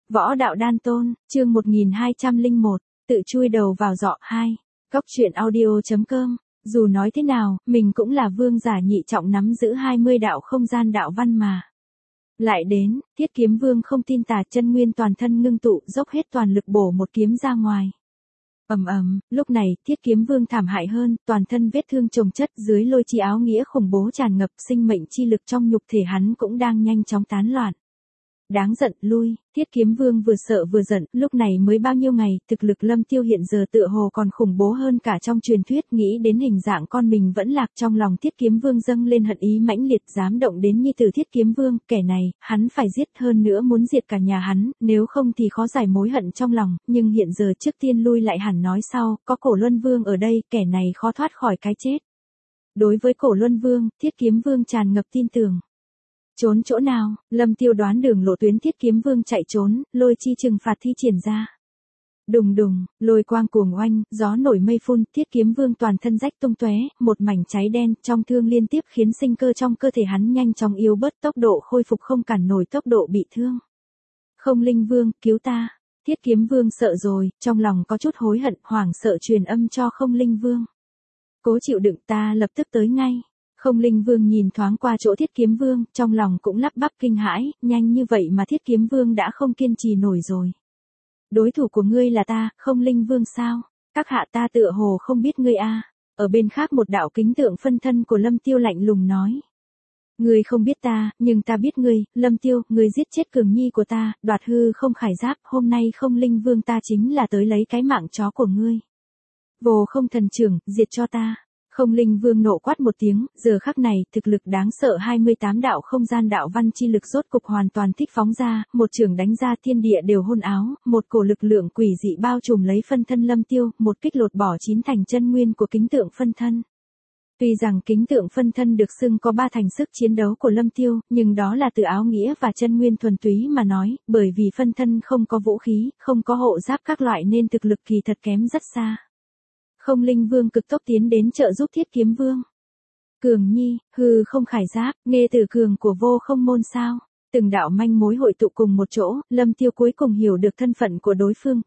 Võ đạo đan tôn, chương 1201, tự chui đầu vào giọ 2. Góc truyện audio.com. Dù nói thế nào, mình cũng là vương giả nhị trọng nắm giữ 20 đạo không gian đạo văn mà. Lại đến, Thiết Kiếm Vương không tin tà, chân nguyên toàn thân ngưng tụ, dốc hết toàn lực bổ một kiếm ra ngoài. Lúc này, Thiết Kiếm Vương thảm hại hơn, toàn thân vết thương chồng chất, dưới lôi chi áo nghĩa khủng bố tràn ngập, sinh mệnh chi lực trong nhục thể hắn cũng đang nhanh chóng tán loạn. Đáng giận, lui. Thiết Kiếm Vương vừa sợ vừa giận, lúc này mới bao nhiêu ngày, thực lực Lâm Tiêu hiện giờ tựa hồ còn khủng bố hơn cả trong truyền thuyết, nghĩ đến hình dạng con mình vẫn lạc, trong lòng Thiết Kiếm Vương dâng lên hận ý mãnh liệt, dám động đến nhi tử Thiết Kiếm Vương, kẻ này, hắn phải giết, hơn nữa muốn diệt cả nhà hắn, nếu không thì khó giải mối hận trong lòng, nhưng hiện giờ trước tiên lui lại hẳn nói sau, có Cổ Luân Vương ở đây, kẻ này khó thoát khỏi cái chết. Đối với Cổ Luân Vương, Thiết Kiếm Vương tràn ngập tin tưởng. Trốn chỗ nào? Lâm Tiêu đoán đường lộ tuyến Thiết Kiếm Vương chạy trốn, lôi chi trừng phạt thi triển ra. Đùng đùng, lôi quang cuồng oanh, gió nổi mây phun, Thiết Kiếm Vương toàn thân rách tung tóe, một mảnh cháy đen, trong thương liên tiếp khiến sinh cơ trong cơ thể hắn nhanh chóng yếu bớt, tốc độ khôi phục không cản nổi tốc độ bị thương. Không Linh Vương, cứu ta. Thiết Kiếm Vương sợ rồi, trong lòng có chút hối hận, hoảng sợ truyền âm cho Không Linh Vương. Cố chịu đựng, ta lập tức tới ngay. Không Linh Vương nhìn thoáng qua chỗ Thiết Kiếm Vương, trong lòng cũng lắp bắp kinh hãi, nhanh như vậy mà Thiết Kiếm Vương đã không kiên trì nổi rồi. Đối thủ của ngươi là ta, Không Linh Vương sao? Các hạ ta tựa hồ không biết ngươi a. Ở bên khác một đạo kính tượng phân thân của Lâm Tiêu lạnh lùng nói. Ngươi không biết ta, nhưng ta biết ngươi, Lâm Tiêu, ngươi giết chết Cường Nhi của ta, đoạt hư không khải giáp, hôm nay Không Linh Vương ta chính là tới lấy cái mạng chó của ngươi. Vô Không Thần Trưởng, diệt cho ta. Không Linh Vương nộ quát một tiếng, giờ khắc này, thực lực đáng sợ 28 đạo không gian đạo văn chi lực rốt cục hoàn toàn thích phóng ra, một trường đánh ra thiên địa đều hôn áo, một cổ lực lượng quỷ dị bao trùm lấy phân thân Lâm Tiêu, một kích lột bỏ 9 thành chân nguyên của kính tượng phân thân. Tuy rằng kính tượng phân thân được xưng có 3 thành sức chiến đấu của Lâm Tiêu, nhưng đó là từ áo nghĩa và chân nguyên thuần túy mà nói, bởi vì phân thân không có vũ khí, không có hộ giáp các loại nên thực lực kỳ thật kém rất xa. Không Linh Vương cực tốc tiến đến trợ giúp Thiết Kiếm Vương. Cường Nhi, hư không khải giáp, nghe từ cường của Vô Không môn sao? Từng đạo manh mối hội tụ cùng một chỗ, Lâm Tiêu cuối cùng hiểu được thân phận của đối phương,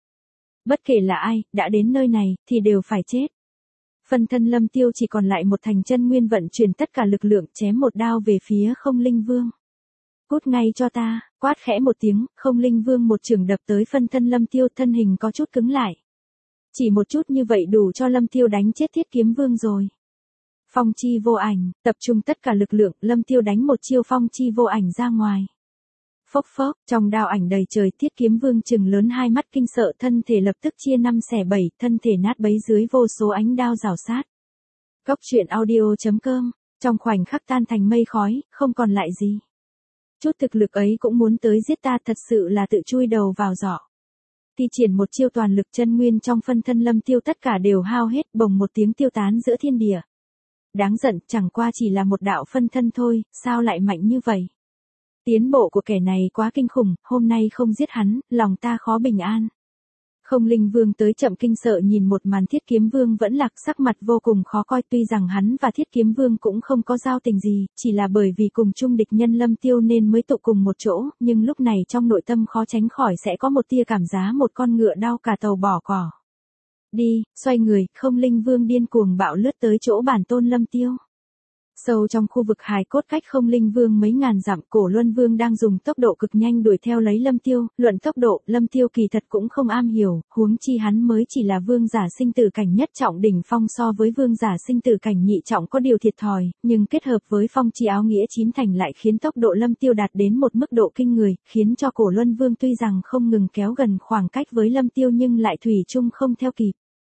Bất kể là ai, đã đến nơi này, thì đều phải chết. Phân thân Lâm Tiêu chỉ còn lại một thành chân nguyên vận chuyển tất cả lực lượng chém một đao về phía Không Linh Vương. Cút ngay cho ta, quát khẽ một tiếng, Không Linh Vương một chưởng đập tới phân thân Lâm Tiêu, thân hình có chút cứng lại. Chỉ một chút như vậy đủ cho Lâm Tiêu đánh chết Thiết Kiếm Vương rồi. Phong chi vô ảnh, tập trung tất cả lực lượng, Lâm Tiêu đánh một chiêu phong chi vô ảnh ra ngoài. Phốc phốc, trong đao ảnh đầy trời, Thiết Kiếm Vương trừng lớn hai mắt kinh sợ, thân thể lập tức chia 5 xẻ 7, thân thể nát bấy dưới vô số ánh đao rào sát. Góc truyện audio.com, trong khoảnh khắc tan thành mây khói, không còn lại gì. Chút thực lực ấy cũng muốn tới giết ta, thật sự là tự chui đầu vào giỏ. Thi triển một chiêu toàn lực, chân nguyên trong phân thân Lâm Tiêu tất cả đều hao hết, bồng một tiếng tiêu tán giữa thiên địa. Đáng giận, chẳng qua chỉ là một đạo phân thân thôi, sao lại mạnh như vậy? Tiến bộ của kẻ này quá kinh khủng, hôm nay không giết hắn, lòng ta khó bình an. Không Linh Vương tới chậm kinh sợ nhìn một màn Thiết Kiếm Vương vẫn lạc, sắc mặt vô cùng khó coi, tuy rằng hắn và Thiết Kiếm Vương cũng không có giao tình gì, chỉ là bởi vì cùng chung địch nhân Lâm Tiêu nên mới tụ cùng một chỗ, nhưng lúc này trong nội tâm khó tránh khỏi sẽ có một tia cảm giá một con ngựa đau cả tàu bỏ cỏ. Đi, xoay người, Không Linh Vương điên cuồng bạo lướt tới chỗ bản tôn Lâm Tiêu. Sâu trong khu vực hài cốt cách Không Linh Vương mấy ngàn dặm, Cổ Luân Vương đang dùng tốc độ cực nhanh đuổi theo lấy Lâm Tiêu, luận tốc độ, Lâm Tiêu kỳ thật cũng không am hiểu, huống chi hắn mới chỉ là vương giả sinh tử cảnh nhất trọng đỉnh phong, so với vương giả sinh tử cảnh nhị trọng có điều thiệt thòi, nhưng kết hợp với phong chi áo nghĩa 9 thành lại khiến tốc độ Lâm Tiêu đạt đến một mức độ kinh người, khiến cho Cổ Luân Vương tuy rằng không ngừng kéo gần khoảng cách với Lâm Tiêu nhưng lại thủy chung không theo kịp.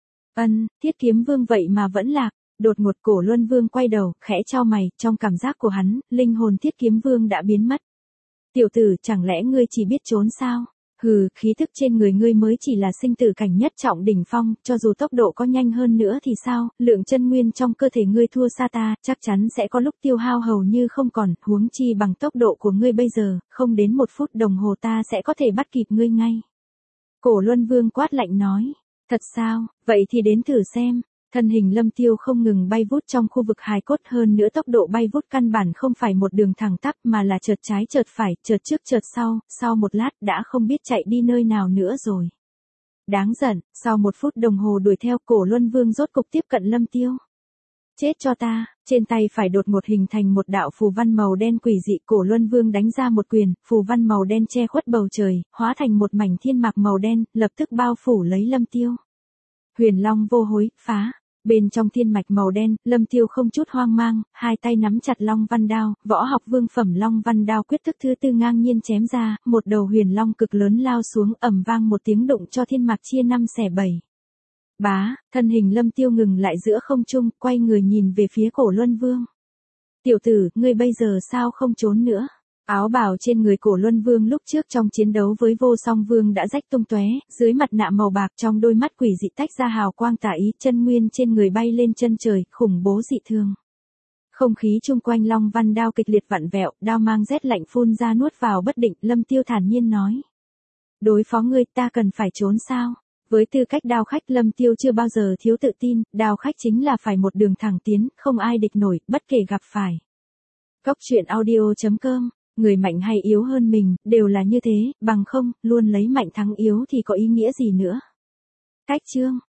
Thiết Kiếm Vương vậy mà vẫn lạc. Đột ngột Cổ Luân Vương quay đầu, khẽ chau mày, trong cảm giác của hắn, linh hồn Thiết Kiếm Vương đã biến mất. Tiểu tử, chẳng lẽ ngươi chỉ biết trốn sao? Khí thức trên người ngươi mới chỉ là sinh tử cảnh nhất trọng đỉnh phong, cho dù tốc độ có nhanh hơn nữa thì sao, lượng chân nguyên trong cơ thể ngươi thua xa ta, chắc chắn sẽ có lúc tiêu hao hầu như không còn, huống chi bằng tốc độ của ngươi bây giờ, không đến 1 phút đồng hồ ta sẽ có thể bắt kịp ngươi ngay. Cổ Luân Vương quát lạnh nói, thật sao, vậy thì đến thử xem. Thân hình Lâm Tiêu không ngừng bay vút trong khu vực hài cốt, hơn nữa tốc độ bay vút căn bản không phải một đường thẳng tắp mà là chợt trái chợt phải, chợt trước chợt sau một lát đã không biết chạy đi nơi nào nữa rồi. Đáng giận, sau 1 phút đồng hồ đuổi theo, Cổ Luân Vương rốt cục tiếp cận Lâm Tiêu. Chết cho ta, trên tay phải đột ngột hình thành một đạo phù văn màu đen quỷ dị, Cổ Luân Vương đánh ra một quyền, phù văn màu đen che khuất bầu trời, hóa thành một mảnh thiên mạc màu đen, lập tức bao phủ lấy Lâm Tiêu. Huyền Long vô hối, phá. Bên trong thiên mạch màu đen, Lâm Tiêu không chút hoang mang, hai tay nắm chặt Long Văn Đao, võ học vương phẩm Long Văn Đao quyết thức thứ 4 ngang nhiên chém ra, một đầu huyền long cực lớn lao xuống, ầm vang một tiếng đụng cho thiên mạc chia 5 xẻ 7. Bá, thân hình Lâm Tiêu ngừng lại giữa không trung, quay người nhìn về phía Cổ Luân Vương. Tiểu tử, ngươi bây giờ sao không trốn nữa? Áo bào trên người Cổ Luân Vương lúc trước trong chiến đấu với Vô Song Vương đã rách tung tóe, dưới mặt nạ màu bạc trong đôi mắt quỷ dị tách ra hào quang tà ý, chân nguyên trên người bay lên chân trời, khủng bố dị thường. Không khí chung quanh Long Văn Đao kịch liệt vặn vẹo, đao mang rét lạnh phun ra nuốt vào bất định, Lâm Tiêu thản nhiên nói. Đối phó ngươi ta cần phải trốn sao? Với tư cách đao khách, Lâm Tiêu chưa bao giờ thiếu tự tin, đao khách chính là phải một đường thẳng tiến, không ai địch nổi, bất kể gặp phải. Cốc truyện audio.com, người mạnh hay yếu hơn mình, đều là như thế, bằng không, luôn lấy mạnh thắng yếu thì có ý nghĩa gì nữa. Cách chương